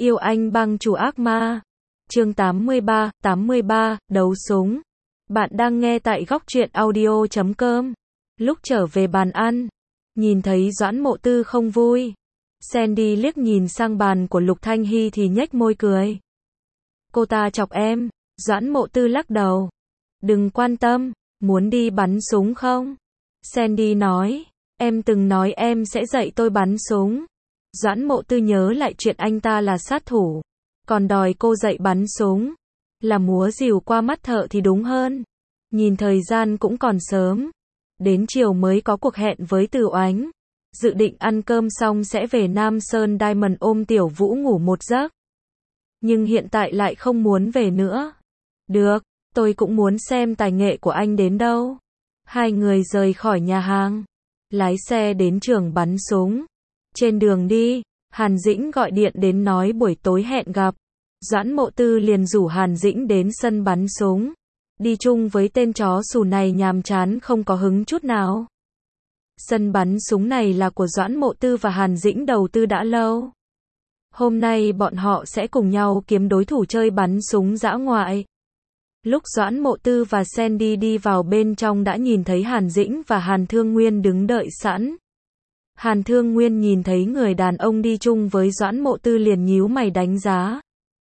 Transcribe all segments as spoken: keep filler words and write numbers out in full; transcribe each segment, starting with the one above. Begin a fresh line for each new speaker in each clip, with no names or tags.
Yêu anh bang chủ ác ma. Chương tám mươi ba, tám mươi ba, đấu súng. Bạn đang nghe tại góc truyện audio chấm com. Lúc trở về bàn ăn, nhìn thấy Doãn Mộ Tư không vui. Sandy liếc nhìn sang bàn của Lục Thanh Hy thì nhếch môi cười. Cô ta chọc em. Doãn Mộ Tư lắc đầu. Đừng quan tâm, muốn đi bắn súng không? Sandy nói. Em từng nói em sẽ dạy tôi bắn súng. Doãn Mộ Tư nhớ lại chuyện anh ta là sát thủ, còn đòi cô dạy bắn súng. Là múa rìu qua mắt thợ thì đúng hơn. Nhìn thời gian cũng còn sớm. Đến chiều mới có cuộc hẹn với Từ Oánh. Dự định ăn cơm xong sẽ về Nam Sơn Diamond ôm Tiểu Vũ ngủ một giấc. Nhưng hiện tại lại không muốn về nữa. Được, tôi cũng muốn xem tài nghệ của anh đến đâu. Hai người rời khỏi nhà hàng, lái xe đến trường bắn súng. Trên đường đi, Hàn Dĩnh gọi điện đến nói buổi tối hẹn gặp. Doãn Mộ Tư liền rủ Hàn Dĩnh đến sân bắn súng. Đi chung với tên chó xù này nhàm chán không có hứng chút nào. Sân bắn súng này là của Doãn Mộ Tư và Hàn Dĩnh đầu tư đã lâu. Hôm nay bọn họ sẽ cùng nhau kiếm đối thủ chơi bắn súng dã ngoại. Lúc Doãn Mộ Tư và Sandy đi vào bên trong đã nhìn thấy Hàn Dĩnh và Hàn Thương Nguyên đứng đợi sẵn. Hàn Thương Nguyên nhìn thấy người đàn ông đi chung với Doãn Mộ Tư liền nhíu mày đánh giá.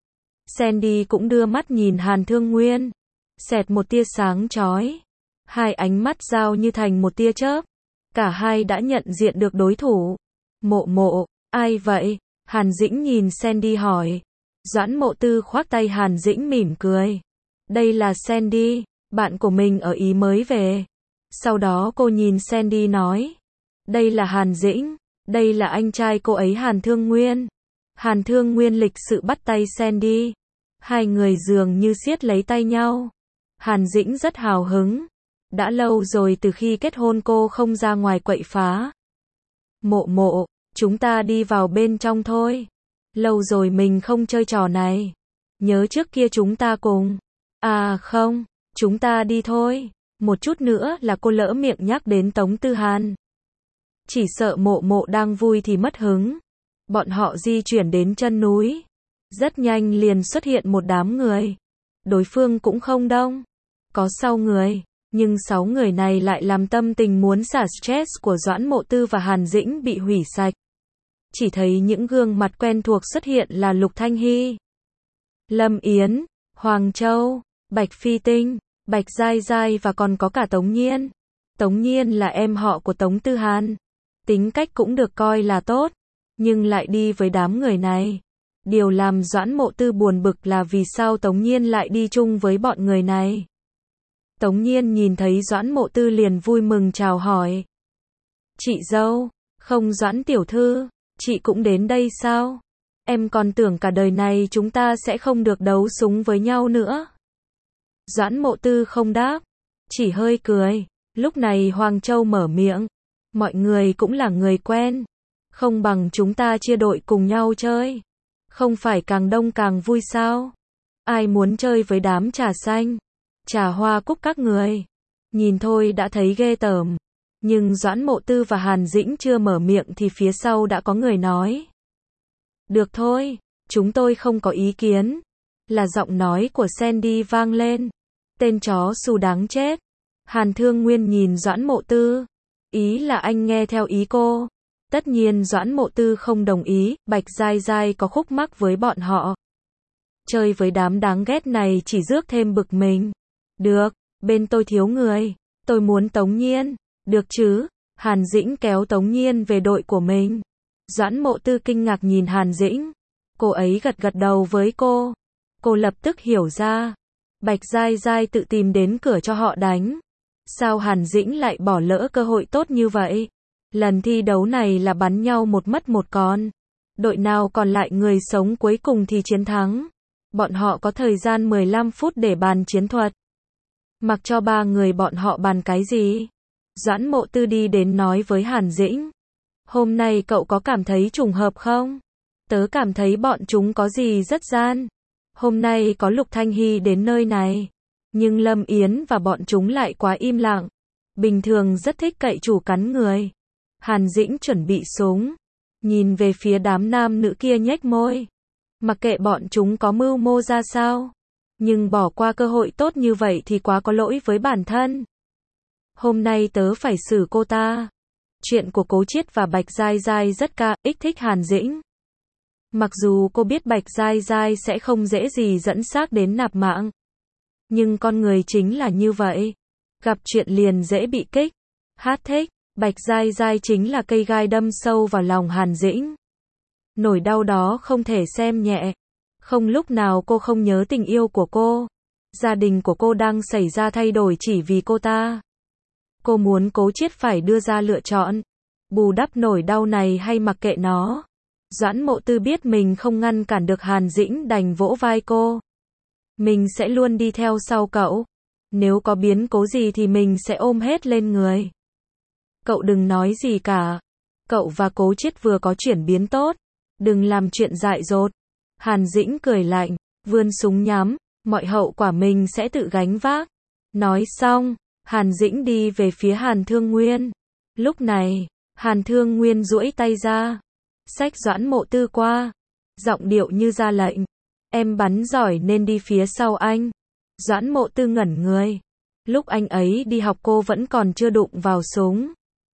Sandy cũng đưa mắt nhìn Hàn Thương Nguyên. Xẹt một tia sáng chói. Hai ánh mắt giao như thành một tia chớp. Cả hai đã nhận diện được đối thủ. Mộ Mộ, ai vậy? Hàn Dĩnh nhìn Sandy hỏi. Doãn Mộ Tư khoác tay Hàn Dĩnh mỉm cười. Đây là Sandy, bạn của mình ở Ý mới về. Sau đó cô nhìn Sandy nói. Đây là Hàn Dĩnh, đây là anh trai cô ấy Hàn Thương Nguyên. Hàn Thương Nguyên lịch sự bắt tay Sandy. Hai người dường như siết lấy tay nhau. Hàn Dĩnh rất hào hứng. Đã lâu rồi từ khi kết hôn cô không ra ngoài quậy phá. Mộ Mộ, chúng ta đi vào bên trong thôi. Lâu rồi mình không chơi trò này. Nhớ trước kia chúng ta cùng. À không, chúng ta đi thôi. Một chút nữa là cô lỡ miệng nhắc đến Tống Tư Hàn. Chỉ sợ Mộ Mộ đang vui thì mất hứng. Bọn họ di chuyển đến chân núi. Rất nhanh liền xuất hiện một đám người. Đối phương cũng không đông. Có sáu người. Nhưng sáu người này lại làm tâm tình muốn xả stress của Doãn Mộ Tư và Hàn Dĩnh bị hủy sạch. Chỉ thấy những gương mặt quen thuộc xuất hiện là Lục Thanh Hy, Lâm Yến, Hoàng Châu, Bạch Phi Tinh, Bạch Giai Giai và còn có cả Tống Nhiên. Tống Nhiên là em họ của Tống Tư Hàn. Tính cách cũng được coi là tốt, nhưng lại đi với đám người này. Điều làm Doãn Mộ Tư buồn bực là vì sao Tống Nhiên lại đi chung với bọn người này. Tống Nhiên nhìn thấy Doãn Mộ Tư liền vui mừng chào hỏi. Chị dâu, không Doãn tiểu thư, chị cũng đến đây sao? Em còn tưởng cả đời này chúng ta sẽ không được đấu súng với nhau nữa. Doãn Mộ Tư không đáp, chỉ hơi cười. Lúc này Hoàng Châu mở miệng. Mọi người cũng là người quen. Không bằng chúng ta chia đội cùng nhau chơi. Không phải càng đông càng vui sao? Ai muốn chơi với đám trà xanh, trà hoa cúc các người? Nhìn thôi đã thấy ghê tởm. Nhưng Doãn Mộ Tư và Hàn Dĩnh chưa mở miệng thì phía sau đã có người nói. Được thôi, chúng tôi không có ý kiến. Là giọng nói của Sandy vang lên. Tên chó xù đáng chết. Hàn Thương Nguyên nhìn Doãn Mộ Tư. Ý là anh nghe theo ý cô. Tất nhiên Doãn Mộ Tư không đồng ý. Bạch Giai Giai có khúc mắc với bọn họ. Chơi với đám đáng ghét này chỉ rước thêm bực mình. Được, bên tôi thiếu người. Tôi muốn Tống Nhiên. Được chứ? Hàn Dĩnh kéo Tống Nhiên về đội của mình. Doãn Mộ Tư kinh ngạc nhìn Hàn Dĩnh. Cô ấy gật gật đầu với cô. Cô lập tức hiểu ra. Bạch Giai Giai tự tìm đến cửa cho họ đánh. Sao Hàn Dĩnh lại bỏ lỡ cơ hội tốt như vậy? Lần thi đấu này là bắn nhau một mất một còn. Đội nào còn lại người sống cuối cùng thì chiến thắng. Bọn họ có thời gian mười lăm phút để bàn chiến thuật. Mặc cho ba người bọn họ bàn cái gì? Doãn Mộ Tư đi đến nói với Hàn Dĩnh. Hôm nay cậu có cảm thấy trùng hợp không? Tớ cảm thấy bọn chúng có gì rất gian. Hôm nay có Lục Thanh Hy đến nơi này. Nhưng Lâm Yến và bọn chúng lại quá im lặng. Bình thường rất thích cậy chủ cắn người. Hàn Dĩnh chuẩn bị súng. Nhìn về phía đám nam nữ kia nhếch môi. Mặc kệ bọn chúng có mưu mô ra sao. Nhưng bỏ qua cơ hội tốt như vậy thì quá có lỗi với bản thân. Hôm nay tớ phải xử cô ta. Chuyện của Cố Chiết và Bạch Giai Giai rất ca ích thích Hàn Dĩnh. Mặc dù cô biết Bạch Giai Giai sẽ không dễ gì dẫn xác đến nạp mạng. Nhưng con người chính là như vậy. Gặp chuyện liền dễ bị kích. Hát thích. Bạch Giai Giai chính là cây gai đâm sâu vào lòng Hàn Dĩnh. Nỗi đau đó không thể xem nhẹ. Không lúc nào cô không nhớ tình yêu của cô. Gia đình của cô đang xảy ra thay đổi chỉ vì cô ta. Cô muốn Cố Chiết phải đưa ra lựa chọn. Bù đắp nỗi đau này hay mặc kệ nó. Doãn Mộ Tư biết mình không ngăn cản được Hàn Dĩnh đành vỗ vai cô. Mình sẽ luôn đi theo sau cậu. Nếu có biến cố gì thì mình sẽ ôm hết lên người. Cậu đừng nói gì cả. Cậu và Cố Chiết vừa có chuyển biến tốt. Đừng làm chuyện dại dột. Hàn Dĩnh cười lạnh, vươn súng nhắm, mọi hậu quả mình sẽ tự gánh vác. Nói xong, Hàn Dĩnh đi về phía Hàn Thương Nguyên. Lúc này, Hàn Thương Nguyên duỗi tay ra, xách Doãn Mộ Tư qua, giọng điệu như ra lệnh. Em bắn giỏi nên đi phía sau anh. Doãn Mộ Tư ngẩn người. Lúc anh ấy đi học cô vẫn còn chưa đụng vào súng.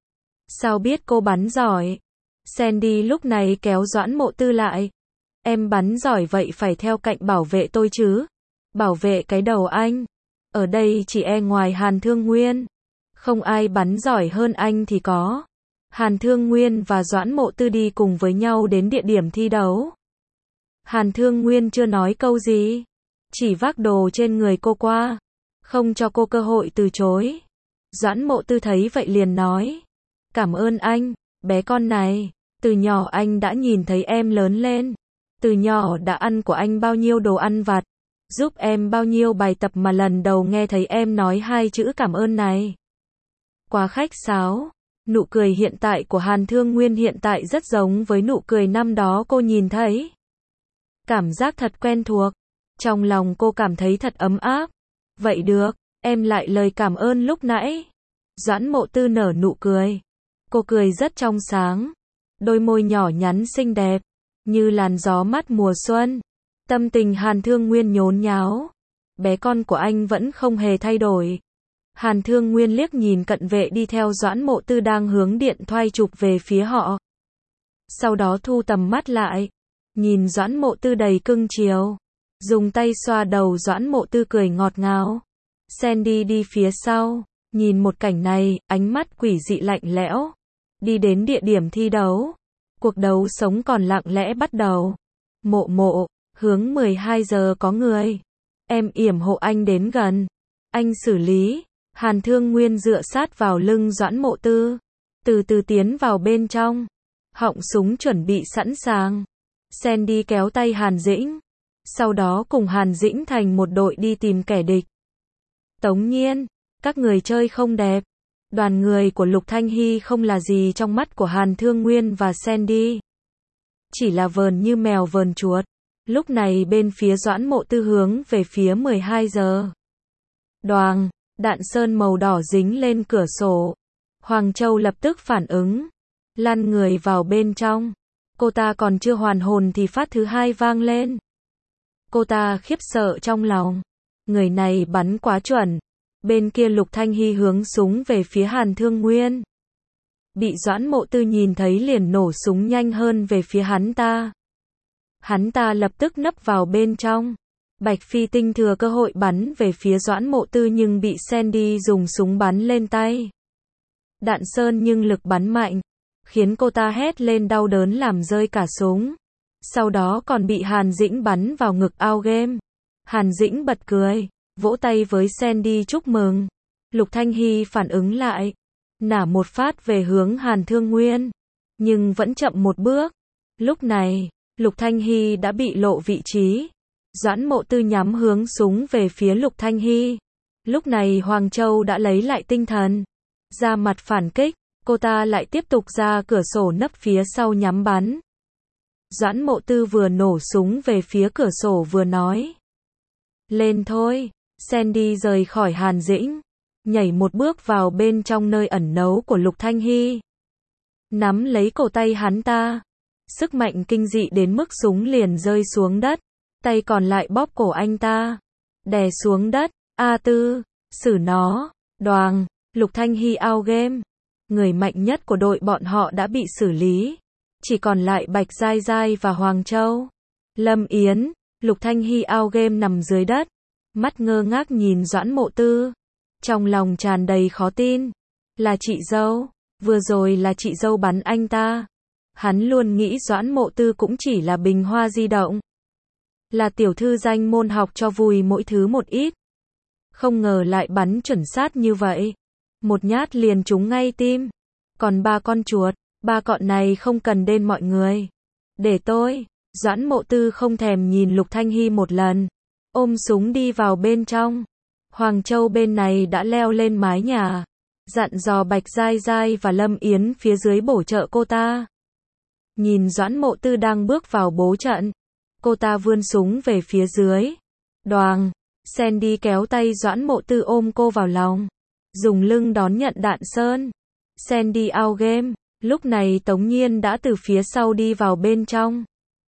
Sao biết cô bắn giỏi? Sandy lúc này kéo Doãn Mộ Tư lại. Em bắn giỏi vậy phải theo cạnh bảo vệ tôi chứ. Bảo vệ cái đầu anh. Ở đây chỉ e ngoài Hàn Thương Nguyên. Không ai bắn giỏi hơn anh thì có. Hàn Thương Nguyên và Doãn Mộ Tư đi cùng với nhau đến địa điểm thi đấu. Hàn Thương Nguyên chưa nói câu gì. Chỉ vác đồ trên người cô qua. Không cho cô cơ hội từ chối. Doãn Mộ Tư thấy vậy liền nói. Cảm ơn anh, bé con này. Từ nhỏ anh đã nhìn thấy em lớn lên. Từ nhỏ đã ăn của anh bao nhiêu đồ ăn vặt. Giúp em bao nhiêu bài tập mà lần đầu nghe thấy em nói hai chữ cảm ơn này. Quá khách sáo. Nụ cười hiện tại của Hàn Thương Nguyên hiện tại rất giống với nụ cười năm đó cô nhìn thấy. Cảm giác thật quen thuộc. Trong lòng cô cảm thấy thật ấm áp. Vậy được, em lại lời cảm ơn lúc nãy. Doãn Mộ Tư nở nụ cười. Cô cười rất trong sáng. Đôi môi nhỏ nhắn xinh đẹp. Như làn gió mát mùa xuân. Tâm tình Hàn Thương Nguyên nhốn nháo. Bé con của anh vẫn không hề thay đổi. Hàn Thương Nguyên liếc nhìn cận vệ đi theo Doãn Mộ Tư đang hướng điện thoại chụp về phía họ. Sau đó thu tầm mắt lại. Nhìn Doãn Mộ Tư đầy cưng chiều. Dùng tay xoa đầu Doãn Mộ Tư cười ngọt ngào. Sandy đi phía sau. Nhìn một cảnh này, ánh mắt quỷ dị lạnh lẽo. Đi đến địa điểm thi đấu. Cuộc đấu sống còn lặng lẽ bắt đầu. Mộ Mộ, hướng mười hai giờ có người. Em yểm hộ anh đến gần. Anh xử lý. Hàn Thương Nguyên dựa sát vào lưng Doãn Mộ Tư. Từ từ tiến vào bên trong. Họng súng chuẩn bị sẵn sàng. Sandy kéo tay Hàn Dĩnh. Sau đó cùng Hàn Dĩnh thành một đội đi tìm kẻ địch. Tống Nhiên, các người chơi không đẹp. Đoàn người của Lục Thanh Hy không là gì trong mắt của Hàn Thương Nguyên và Sandy. Chỉ là vờn như mèo vờn chuột. Lúc này bên phía Doãn Mộ Tư hướng về phía mười hai giờ. Đoàng, đạn sơn màu đỏ dính lên cửa sổ. Hoàng Châu lập tức phản ứng. Lăn người vào bên trong. Cô ta còn chưa hoàn hồn thì phát thứ hai vang lên. Cô ta khiếp sợ trong lòng. Người này bắn quá chuẩn. Bên kia Lục Thanh Hy hướng súng về phía Hàn Thương Nguyên. Bị Doãn Mộ Tư nhìn thấy liền nổ súng nhanh hơn về phía hắn ta. Hắn ta lập tức nấp vào bên trong. Bạch Phi Tinh thừa cơ hội bắn về phía Doãn Mộ Tư nhưng bị Sandy dùng súng bắn lên tay. Đạn sơn nhưng lực bắn mạnh. Khiến cô ta hét lên đau đớn làm rơi cả súng. Sau đó còn bị Hàn Dĩnh bắn vào ngực ao game. Hàn Dĩnh bật cười. Vỗ tay với Sandy chúc mừng. Lục Thanh Hy phản ứng lại. Nả một phát về hướng Hàn Thương Nguyên. Nhưng vẫn chậm một bước. Lúc này, Lục Thanh Hy đã bị lộ vị trí. Doãn Mộ Tư nhắm hướng súng về phía Lục Thanh Hy. Lúc này Hoàng Châu đã lấy lại tinh thần. Ra mặt phản kích. Cô ta lại tiếp tục ra cửa sổ nấp phía sau nhắm bắn. Doãn Mộ Tư vừa nổ súng về phía cửa sổ vừa nói. Lên thôi. Sandy rời khỏi Hàn Dĩnh. Nhảy một bước vào bên trong nơi ẩn náu của Lục Thanh Hy. Nắm lấy cổ tay hắn ta. sức mạnh kinh dị đến mức súng liền rơi xuống đất, tay còn lại bóp cổ anh ta, đè xuống đất. A Tư, xử nó. Đoàng, Lục Thanh Hy out game. Người mạnh nhất của đội bọn họ đã bị xử lý, chỉ còn lại Bạch Giai Giai và Hoàng Châu. Lâm Yến, Lục Thanh Hy out game nằm dưới đất, mắt ngơ ngác nhìn Doãn Mộ Tư, trong lòng tràn đầy khó tin. Là chị dâu, vừa rồi là chị dâu bắn anh ta. Hắn luôn nghĩ Doãn Mộ Tư cũng chỉ là bình hoa di động, là tiểu thư danh môn học cho vui mỗi thứ một ít. Không ngờ lại bắn chuẩn xác như vậy, một nhát liền trúng ngay tim. Còn ba con chuột, ba cọn này không cần đến mọi người, để tôi. Doãn Mộ Tư không thèm nhìn Lục Thanh Hy một lần, ôm súng đi vào bên trong. Hoàng Châu bên này đã leo lên mái nhà, dặn dò Bạch Giai Giai và Lâm Yến phía dưới bổ trợ cô ta. Nhìn Doãn Mộ Tư đang bước vào bố trận, cô ta vươn súng về phía dưới. Đoàng, Sandy kéo tay Doãn Mộ Tư ôm cô vào lòng, dùng lưng đón nhận đạn sơn. Sandy out game. Lúc này Tống Nhiên đã từ phía sau đi vào bên trong,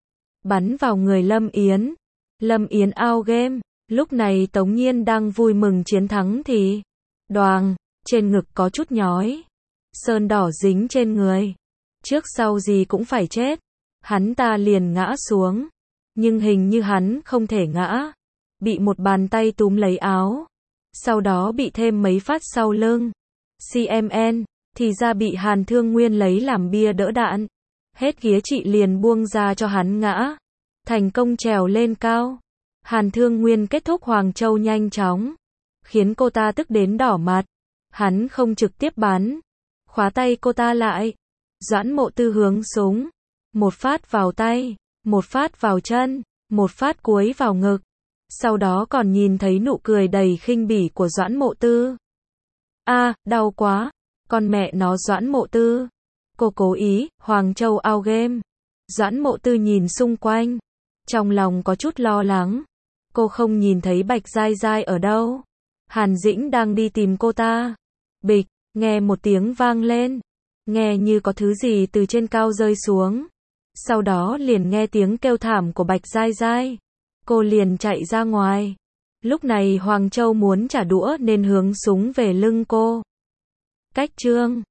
bắn vào người Lâm Yến. Lâm Yến out game. Lúc này Tống Nhiên đang vui mừng chiến thắng thì đoàng, trên ngực có chút nhói, sơn đỏ dính trên người, trước sau gì cũng phải chết. Hắn ta liền ngã xuống, nhưng hình như hắn không thể ngã, bị một bàn tay túm lấy áo, sau đó bị thêm mấy phát sau lưng. xê em en, thì ra bị Hàn Thương Nguyên lấy làm bia đỡ đạn. Hết ghía chị liền buông ra cho hắn ngã, thành công trèo lên cao. Hàn Thương Nguyên kết thúc Hoàng Châu nhanh chóng, khiến cô ta tức đến đỏ mặt. Hắn không trực tiếp bắn, khóa tay cô ta lại. Doãn Mộ Tư hướng súng, một phát vào tay, một phát vào chân, một phát cuối vào ngực. Sau đó còn nhìn thấy nụ cười đầy khinh bỉ của Doãn Mộ Tư. A, à, đau quá, con mẹ nó Doãn Mộ Tư. Cô cố ý. Hoàng Châu out game. Doãn Mộ Tư nhìn xung quanh, trong lòng có chút lo lắng. Cô không nhìn thấy Bạch Giai Giai ở đâu. Hàn Dĩnh đang đi tìm cô ta. Bịch, nghe một tiếng vang lên, nghe như có thứ gì từ trên cao rơi xuống. Sau đó liền nghe tiếng kêu thảm của Bạch Giai Giai. Cô liền chạy ra ngoài. Lúc này Hoàng Châu muốn trả đũa nên hướng súng về lưng cô. Cách chương